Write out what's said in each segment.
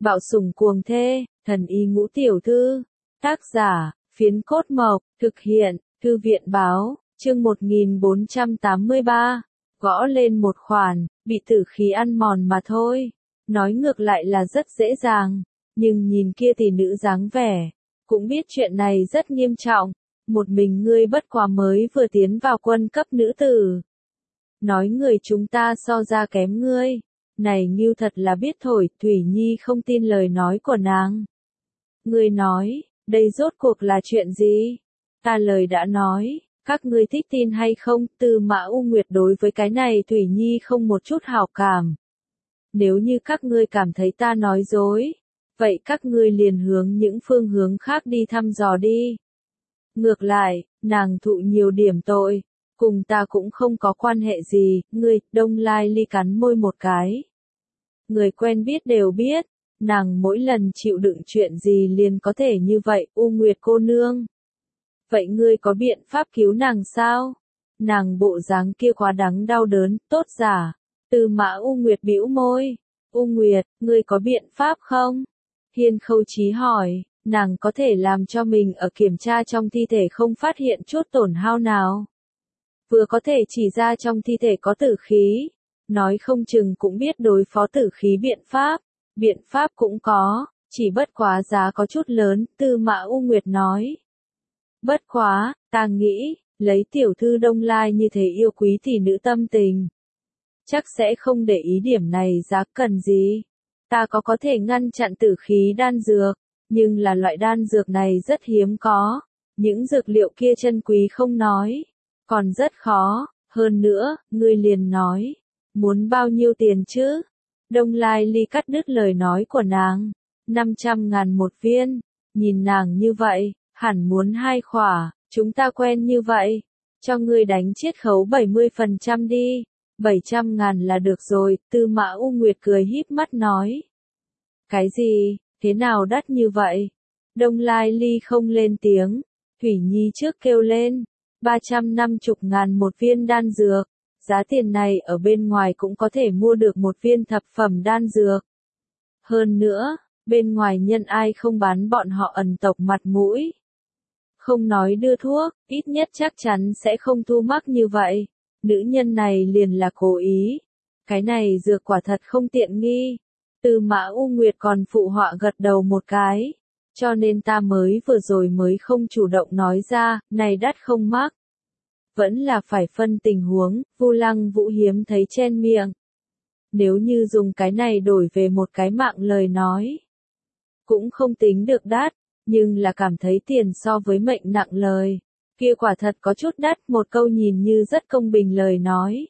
Bạo sủng cuồng thê, thần y ngũ tiểu thư. Tác giả, Phiến Cốt Mộc, thực hiện, Thư viện báo, chương 1483. Gõ lên một khoản, bị tử khí ăn mòn mà thôi. Nói ngược lại là rất dễ dàng, nhưng nhìn kia tỷ nữ dáng vẻ, cũng biết chuyện này rất nghiêm trọng. Một mình ngươi bất quá mới vừa tiến vào quân cấp nữ tử. Nói người chúng ta so ra kém ngươi. Này Ngưu thật là biết thổi, Thủy Nhi không tin lời nói của nàng. Ngươi nói, đây rốt cuộc là chuyện gì? Ta lời đã nói, các ngươi thích tin hay không? Tư Mã U Nguyệt đối với cái này Thủy Nhi không một chút hảo cảm. Nếu như các ngươi cảm thấy ta nói dối, vậy các ngươi liền hướng những phương hướng khác đi thăm dò đi. Ngược lại, nàng thụ nhiều điểm tội, cùng ta cũng không có quan hệ gì. Ngươi, Đông Lai Ly cắn môi một cái. Người quen biết đều biết, nàng mỗi lần chịu đựng chuyện gì liền có thể như vậy. U Nguyệt cô nương, vậy ngươi có biện pháp cứu nàng sao? Nàng bộ dáng kia quá đáng đau đớn. Tốt giả. Tư Mã U Nguyệt bĩu môi. U Nguyệt, ngươi có biện pháp không? Hiên Khâu Chí hỏi. Nàng có thể làm cho mình ở kiểm tra trong thi thể không phát hiện chút tổn hao nào. Vừa có thể chỉ ra trong thi thể có tử khí. Nói không chừng cũng biết đối phó tử khí biện pháp. Biện pháp cũng có, chỉ bất quá giá có chút lớn. Tư Mã U Nguyệt nói. Bất quá, ta nghĩ, lấy tiểu thư Đông Lai như thế yêu quý tỷ nữ tâm tình. Chắc sẽ không để ý điểm này giá cần gì. Ta có thể ngăn chặn tử khí đan dược. Nhưng là loại đan dược này rất hiếm có. Những dược liệu kia chân quý không nói. Còn rất khó. Hơn nữa, ngươi liền nói. Muốn bao nhiêu tiền chứ? Đông Lai Ly cắt đứt lời nói của nàng. 500.000 một viên. Nhìn nàng như vậy, hẳn muốn 2 khỏa. Chúng ta quen như vậy. Cho ngươi đánh chiết khấu 70% đi. 700.000 là được rồi. Tư Mã U Nguyệt cười híp mắt nói. Cái gì? Thế nào đắt như vậy? Đông Lai Ly không lên tiếng. Thủy Nhi trước kêu lên. 350.000 một viên đan dược. Giá tiền này ở bên ngoài cũng có thể mua được một viên thập phẩm đan dược. Hơn nữa, bên ngoài nhân ai không bán bọn họ ẩn tộc mặt mũi. Không nói đưa thuốc, ít nhất chắc chắn sẽ không thu mắc như vậy. Nữ nhân này liền là cố ý. Cái này dược quả thật không tiện nghi. Tư Mã U Nguyệt còn phụ họa gật đầu một cái. Cho nên ta mới vừa rồi mới không chủ động nói ra, này đắt không mắc. Vẫn là phải phân tình huống. Vu Lăng Vũ hiếm thấy chen miệng. Nếu như dùng cái này đổi về một cái mạng lời nói. Cũng không tính được đắt, nhưng là cảm thấy tiền so với mệnh nặng lời. Kia quả thật có chút đắt. Một câu nhìn như rất công bình lời nói.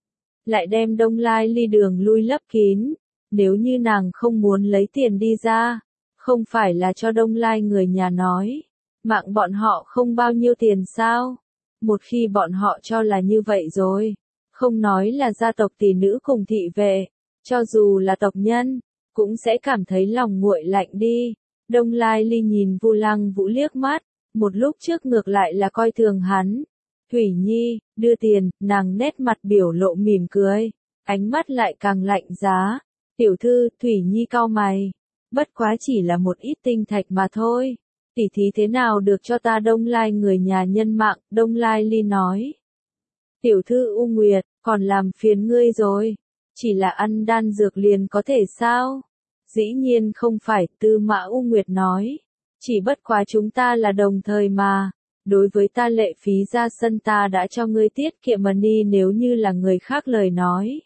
Lại đem Đông Lai Ly đường lui lấp kín. Nếu như nàng không muốn lấy tiền đi ra, không phải là cho Đông Lai người nhà nói, mạng bọn họ không bao nhiêu tiền sao? Một khi bọn họ cho là như vậy rồi, không nói là gia tộc tỷ nữ cùng thị vệ, cho dù là tộc nhân, cũng sẽ cảm thấy lòng nguội lạnh đi. Đông Lai Ly nhìn Vu Lăng Vũ liếc mắt, một lúc trước ngược lại là coi thường hắn. Thủy Nhi, đưa tiền. Nàng nét mặt biểu lộ mỉm cười, ánh mắt lại càng lạnh giá. Tiểu thư, Thủy Nhi cau mày. Bất quá chỉ là một ít tinh thạch mà thôi. Tỷ thí thế nào được cho ta Đông Lai người nhà nhân mạng? Đông Lai Ly nói. Tiểu thư U Nguyệt, còn làm phiền ngươi rồi. Chỉ là ăn đan dược liền có thể sao? Dĩ nhiên không phải. Tư Mã U Nguyệt nói. Chỉ bất quá chúng ta là đồng thời mà. Đối với ta lệ phí ra sân ta đã cho ngươi tiết kiệm money, nếu như là người khác lời nói.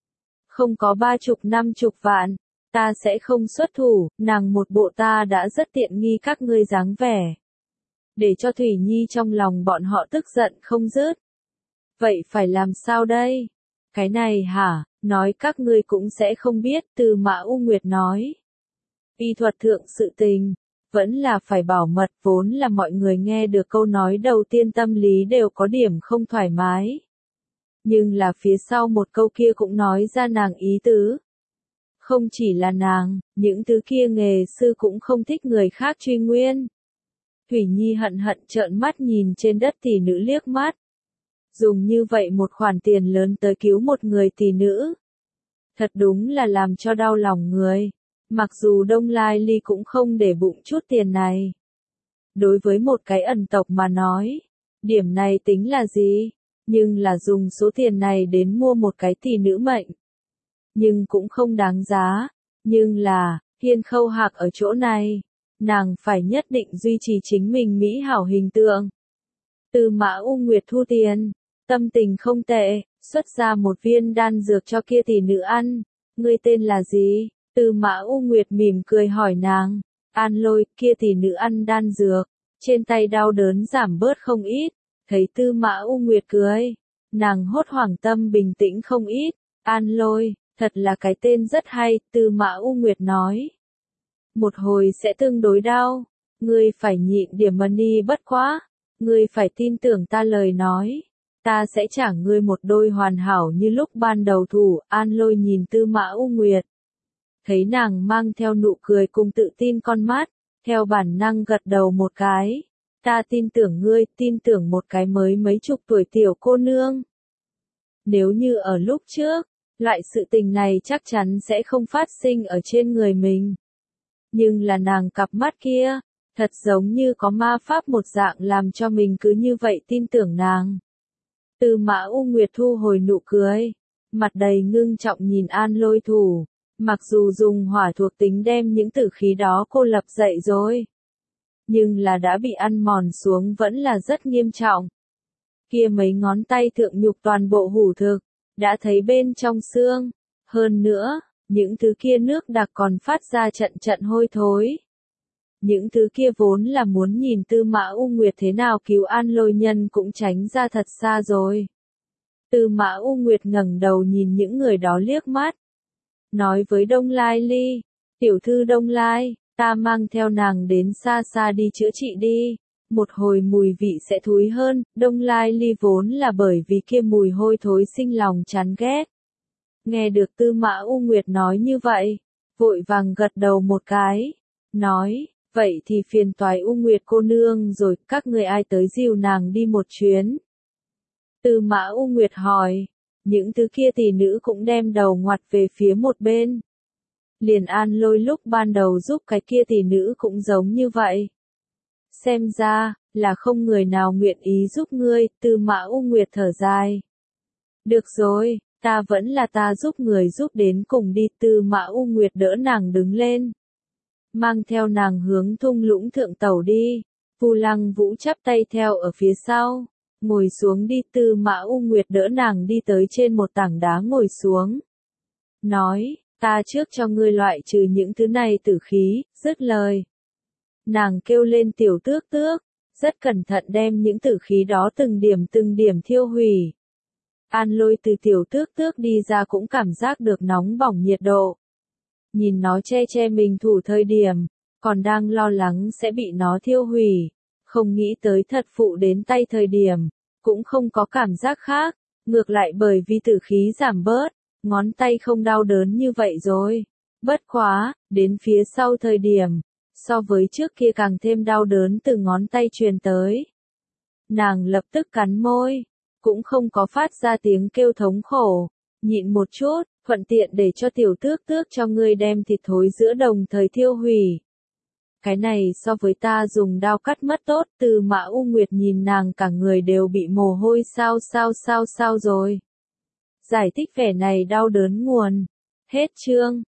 Không có 30-50 vạn, ta sẽ không xuất thủ. Nàng một bộ ta đã rất tiện nghi các ngươi dáng vẻ. Để cho Thủy Nhi trong lòng bọn họ tức giận không dứt. Vậy phải làm sao đây? Cái này hả? Nói các ngươi cũng sẽ không biết. Tư Mã U Nguyệt nói. Y thuật thượng sự tình, vẫn là phải bảo mật. Vốn là mọi người nghe được câu nói đầu tiên tâm lý đều có điểm không thoải mái. Nhưng là phía sau một câu kia cũng nói ra nàng ý tứ. Không chỉ là nàng, những thứ kia nghề sư cũng không thích người khác truy nguyên. Thủy Nhi hận hận trợn mắt nhìn trên đất tỷ nữ liếc mắt. Dùng như vậy một khoản tiền lớn tới cứu một người tỷ nữ. Thật đúng là làm cho đau lòng người. Mặc dù Đông Lai Ly cũng không để bụng chút tiền này. Đối với một cái ẩn tộc mà nói, điểm này tính là gì? Nhưng là dùng số tiền này đến mua một cái tỷ nữ mệnh. Nhưng cũng không đáng giá. Nhưng là, Thiên Khâu Hạc ở chỗ này, nàng phải nhất định duy trì chính mình mỹ hảo hình tượng. Tư Mã U Nguyệt thu tiền, tâm tình không tệ, xuất ra một viên đan dược cho kia tỷ nữ ăn. Ngươi tên là gì? Tư Mã U Nguyệt mỉm cười hỏi nàng. An Lôi, kia tỷ nữ ăn đan dược, trên tay đau đớn giảm bớt không ít. Thấy Tư Mã U Nguyệt cười, nàng hốt hoảng tâm bình tĩnh không ít. An Lôi, thật là cái tên rất hay, Tư Mã U Nguyệt nói. Một hồi sẽ tương đối đau, ngươi phải nhịn điểm money bất quá, ngươi phải tin tưởng ta lời nói. Ta sẽ trả ngươi một đôi hoàn hảo như lúc ban đầu thủ. An Lôi nhìn Tư Mã U Nguyệt. Thấy nàng mang theo nụ cười cùng tự tin con mắt, theo bản năng gật đầu một cái. Ta tin tưởng ngươi, tin tưởng một cái mới mấy chục tuổi tiểu cô nương. Nếu như ở lúc trước, loại sự tình này chắc chắn sẽ không phát sinh ở trên người mình. Nhưng là nàng cặp mắt kia, thật giống như có ma pháp một dạng làm cho mình cứ như vậy tin tưởng nàng. Tư Mã U Nguyệt thu hồi nụ cười, mặt đầy ngưng trọng nhìn An Lôi thủ. Mặc dù dùng hỏa thuộc tính đem những tử khí đó cô lập dậy rồi, nhưng là đã bị ăn mòn xuống vẫn là rất nghiêm trọng. Kia mấy ngón tay thượng nhục toàn bộ hủ thực, đã thấy bên trong xương. Hơn nữa, những thứ kia nước đặc còn phát ra trận trận hôi thối. Những thứ kia vốn là muốn nhìn Tư Mã U Nguyệt thế nào cứu An Lôi nhân cũng tránh ra thật xa rồi. Tư Mã U Nguyệt ngẩng đầu nhìn những người đó liếc mắt. Nói với Đông Lai Ly, tiểu thư Đông Lai, ta mang theo nàng đến xa xa đi chữa trị đi, một hồi mùi vị sẽ thúi hơn. Đông Lai Ly vốn là bởi vì kia mùi hôi thối sinh lòng chán ghét. Nghe được Tư Mã U Nguyệt nói như vậy, vội vàng gật đầu một cái, nói, vậy thì phiền toái U Nguyệt cô nương rồi, các người ai tới dìu nàng đi một chuyến. Tư Mã U Nguyệt hỏi. Những thứ kia tỷ nữ cũng đem đầu ngoặt về phía một bên. Liền An Lôi lúc ban đầu giúp cái kia tỷ nữ cũng giống như vậy. Xem ra, là không người nào nguyện ý giúp ngươi. Tư Mã U Nguyệt thở dài. Được rồi, ta vẫn là ta giúp người giúp đến cùng đi. Tư Mã U Nguyệt đỡ nàng đứng lên, mang theo nàng hướng thung lũng thượng tàu đi. Vu Lăng Vũ chắp tay theo ở phía sau. Ngồi xuống đi. Tư Mã U Nguyệt đỡ nàng đi tới trên một tảng đá ngồi xuống. Nói, ta trước cho ngươi loại trừ những thứ này tử khí, dứt lời. Nàng kêu lên tiểu tước tước, rất cẩn thận đem những tử khí đó từng điểm thiêu hủy. An Lôi từ tiểu tước tước đi ra cũng cảm giác được nóng bỏng nhiệt độ. Nhìn nó che mình thủ thời điểm, còn đang lo lắng sẽ bị nó thiêu hủy. Không nghĩ tới thật phụ đến tay thời điểm, cũng không có cảm giác khác, ngược lại bởi vì tử khí giảm bớt, ngón tay không đau đớn như vậy rồi. Bất quá, đến phía sau thời điểm, so với trước kia càng thêm đau đớn từ ngón tay truyền tới. Nàng lập tức cắn môi, cũng không có phát ra tiếng kêu thống khổ, nhịn một chút, thuận tiện để cho tiểu tước tước cho ngươi đem thịt thối giữa đồng thời thiêu hủy. Cái này so với ta dùng dao cắt mất tốt. Tư Mã U Nguyệt nhìn nàng cả người đều bị mồ hôi sao rồi. Giải thích vẻ này đau đớn nguồn. Hết chương.